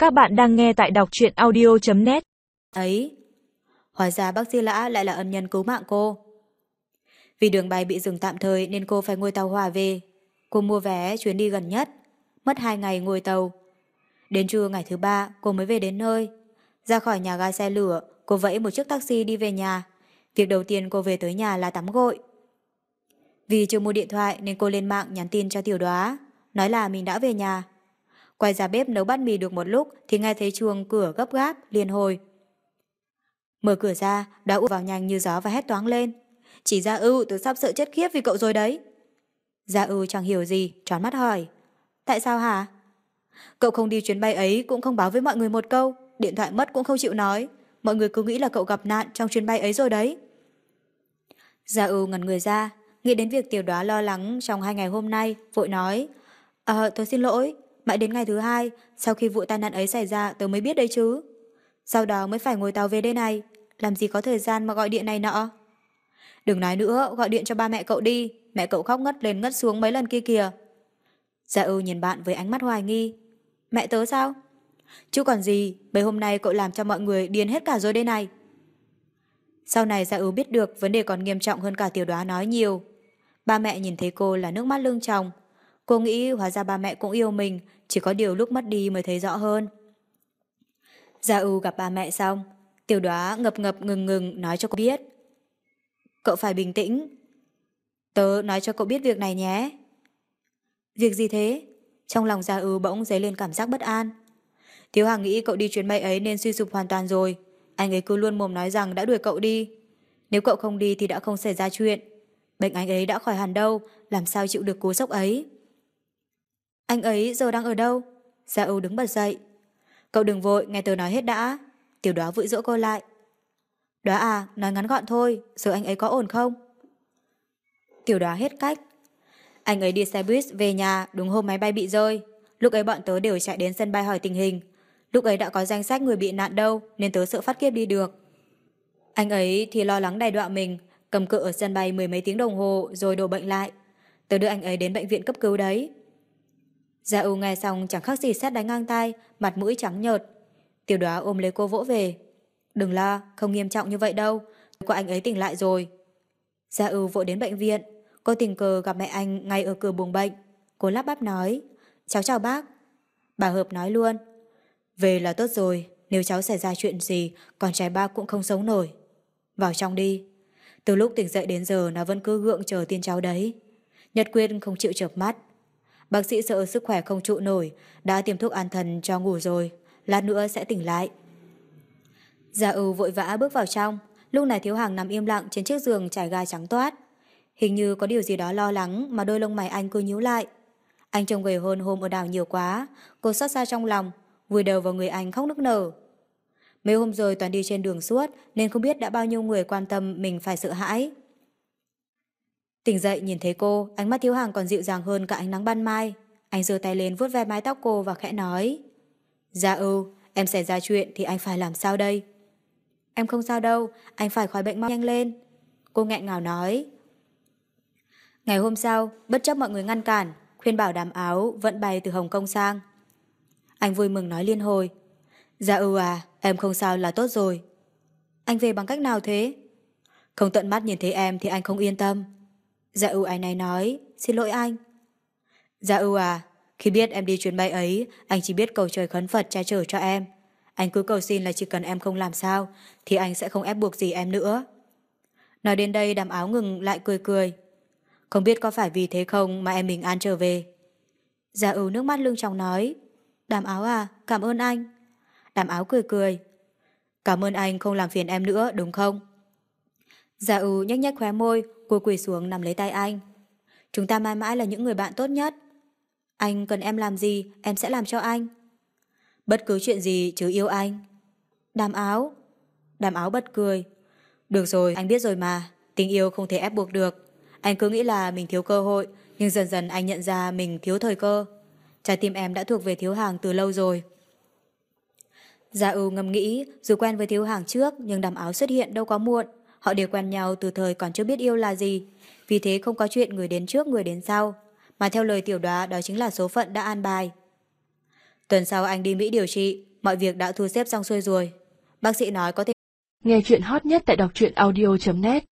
Các bạn đang nghe tại đọc truyện audio.net. Ấy, hóa ra bác sĩ Lã lại là ân nhân cứu mạng cô. Vì đường bay bị dừng tạm thời nên cô phải ngồi tàu hỏa về. Cô mua vé chuyến đi gần nhất, mất 2 ngày ngồi tàu. Đến trưa ngày thứ 3 cô mới về đến nơi. Ra khỏi nhà ga xe lửa, cô vẫy một chiếc taxi đi về nhà. Việc đầu tiên cô về tới nhà là tắm gội. Vì chưa mua điện thoại nên cô lên mạng nhắn tin cho Tiểu Đoá, nói là mình đã về nhà. Quay ra bếp nấu bát mì được một lúc thì nghe thấy chuông cửa gấp gáp, liền hồi. Mở cửa ra, Đoá ùa vào nhanh như gió và hét toáng lên. Chỉ Gia Ưu, tôi sắp sợ chết khiếp vì cậu rồi đấy. Gia Ưu chẳng hiểu gì, tròn mắt hỏi. Tại sao hả? Cậu không đi chuyến bay ấy cũng không báo với mọi người một câu, điện thoại mất cũng không chịu nói. Mọi người cứ nghĩ là cậu gặp nạn trong chuyến bay ấy rồi đấy. Gia Ưu ngẩn người ra, nghĩ đến việc Tiểu Đoá lo lắng trong 2 ngày hôm nay, vội nói. Tôi xin lỗi, mãi đến ngày thứ 2, sau khi vụ tai nạn ấy xảy ra tôi mới biết đấy chứ. Sau đó mới phải ngồi tàu về đây này, làm gì có thời gian mà gọi điện này nọ. Đừng nói nữa, gọi điện cho ba mẹ cậu đi, mẹ cậu khóc ngất lên ngất xuống mấy lần kia kìa. Gia Ưu nhìn bạn với ánh mắt hoài nghi. Mẹ tớ sao? Chứ còn gì, mấy hôm nay cậu làm cho mọi người điên hết cả rồi đây này. Sau này Gia Ưu biết được vấn đề còn nghiêm trọng hơn cả Tiểu Đoá nói nhiều. Ba mẹ nhìn thấy cô là nước mắt lưng tròng. Cô nghĩ hóa ra ba mẹ cũng yêu mình, chỉ có điều lúc mất đi mới thấy rõ hơn. Gia Ưu gặp ba mẹ xong, Tiểu Đoá ngập ngập ngừng ngừng nói cho cô biết. Cậu phải bình tĩnh. Tớ nói cho cậu biết việc này nhé. Việc gì thế? Trong lòng Gia Ưu bỗng dấy lên cảm giác bất an. Thiếu Hàng nghĩ cậu đi chuyến bay ấy nên suy sụp hoàn toàn rồi. Anh ấy cứ luôn mồm nói rằng đã đuổi cậu đi. Nếu cậu không đi thì đã không xảy ra chuyện. Bệnh anh ấy đã khỏi hẳn đâu, làm sao chịu được cú sốc ấy. Anh ấy giờ đang ở đâu? Gia Ưu đứng bật dậy. Cậu đừng vội, nghe tớ nói hết đã. Tiểu Đoá vội dỗ cô lại. Đoá à, nói ngắn gọn thôi, giờ anh ấy có ổn không? Tiểu Đoá hết cách. Anh ấy đi xe buýt về nhà đúng hôm máy bay bị rơi. Lúc ấy bọn tớ đều chạy đến sân bay hỏi tình hình. Lúc ấy đã có danh sách người bị nạn đâu nên tớ sợ phát kiếp đi được. Anh ấy thì lo lắng đày đọa mình, cầm cự ở sân bay 10 mấy tiếng đồng hồ rồi đổ bệnh lại. Tớ đưa anh ấy đến bệnh viện cấp cứu đấy. Gia Ưu nghe xong chẳng khác gì sét đánh ngang tai, mặt mũi trắng nhợt. Tiểu Đoá ôm lấy cô vỗ về. Đừng lo, không nghiêm trọng như vậy đâu, có anh ấy tỉnh lại rồi. Gia Ưu vội đến bệnh viện, cô tình cờ gặp mẹ anh ngay ở cửa buồng bệnh. Cô lắp bắp nói, cháu chào bác. Bà Hợp nói luôn, về là tốt rồi, nếu cháu xảy ra chuyện gì, con trai bác cũng không sống nổi. Vào trong đi. Từ lúc tỉnh dậy đến giờ nó vẫn cứ gượng chờ tin cháu đấy. Nhật Quyết không chịu chợp mắt. Bác sĩ sợ sức khỏe không trụ nổi, đã tiêm thuốc an thần cho ngủ rồi, lát nữa sẽ tỉnh lại. Gia Ưu vội vã bước vào trong, lúc này Thiếu Hàng nằm im lặng trên chiếc giường trải gai trắng toát. Hình như có điều gì đó lo lắng mà đôi lông mày anh cứ nhíu lại. Anh trông gầy hơn hôm ở đảo nhiều quá, cô xót xa trong lòng, vùi đầu vào người anh khóc nức nở. Mấy hôm rồi toàn đi trên đường suốt nên không biết đã bao nhiêu người quan tâm mình phải sợ hãi. Tỉnh dậy nhìn thấy cô, ánh mắt Thiếu Hàng còn dịu dàng hơn cả ánh nắng ban mai. Anh giơ tay lên vuốt ve mái tóc cô và khẽ nói. Gia Ưu, em xảy ra chuyện thì anh phải làm sao đây? Em không sao đâu, anh phải khỏi bệnh mau nhanh lên. Cô nghẹn ngào nói. Ngày hôm sau, bất chấp mọi người ngăn cản, khuyên bảo Đàm Áo vẫn bay từ Hồng Kông sang. Anh vui mừng nói liên hồi. Gia Ưu à, em không sao là tốt rồi. Anh về bằng cách nào thế? Không tận mắt nhìn thấy em thì anh không yên tâm. Gia Ưu áy náy nói, xin lỗi anh. Gia Ưu à, khi biết em đi chuyến bay ấy, anh chỉ biết cầu trời khấn Phật che chở cho em. Anh cứ cầu xin là chỉ cần em không làm sao, thì anh sẽ không ép buộc gì em nữa. Nói đến đây Đàm Áo ngừng lại cười cười. Không biết có phải vì thế không mà em bình an trở về. Gia Ưu nước mắt lưng tròng nói. Đàm Áo à, cảm ơn anh. Đàm Áo cười cười. Cảm ơn anh không làm phiền em nữa, đúng không? Gia Ưu nhếch nhếch khóe môi, cô quỳ xuống nắm lấy tay anh. Chúng ta mãi mãi là những người bạn tốt nhất. Anh cần em làm gì, em sẽ làm cho anh. Bất cứ chuyện gì chứ yêu anh. Đàm Áo. Đàm Áo bật cười. Được rồi, anh biết rồi mà, tình yêu không thể ép buộc được. Anh cứ nghĩ là mình thiếu cơ hội, nhưng dần dần anh nhận ra mình thiếu thời cơ. Trái tim em đã thuộc về Thiếu Hàng từ lâu rồi. Gia Ưu ngẫm nghĩ, dù quen với Thiếu Hàng trước, nhưng Đàm Áo xuất hiện đâu có muộn. Họ đều quen nhau từ thời còn chưa biết yêu là gì. Vì thế không có chuyện người đến trước người đến sau. Mà theo lời Tiểu Đoá, đó chính là số phận đã an bài. Tuần sau anh đi Mỹ điều trị, Mọi việc đã thu xếp xong xuôi rồi. Bác sĩ nói có thể... Nghe chuyện hot nhất tại đọc truyện audio.net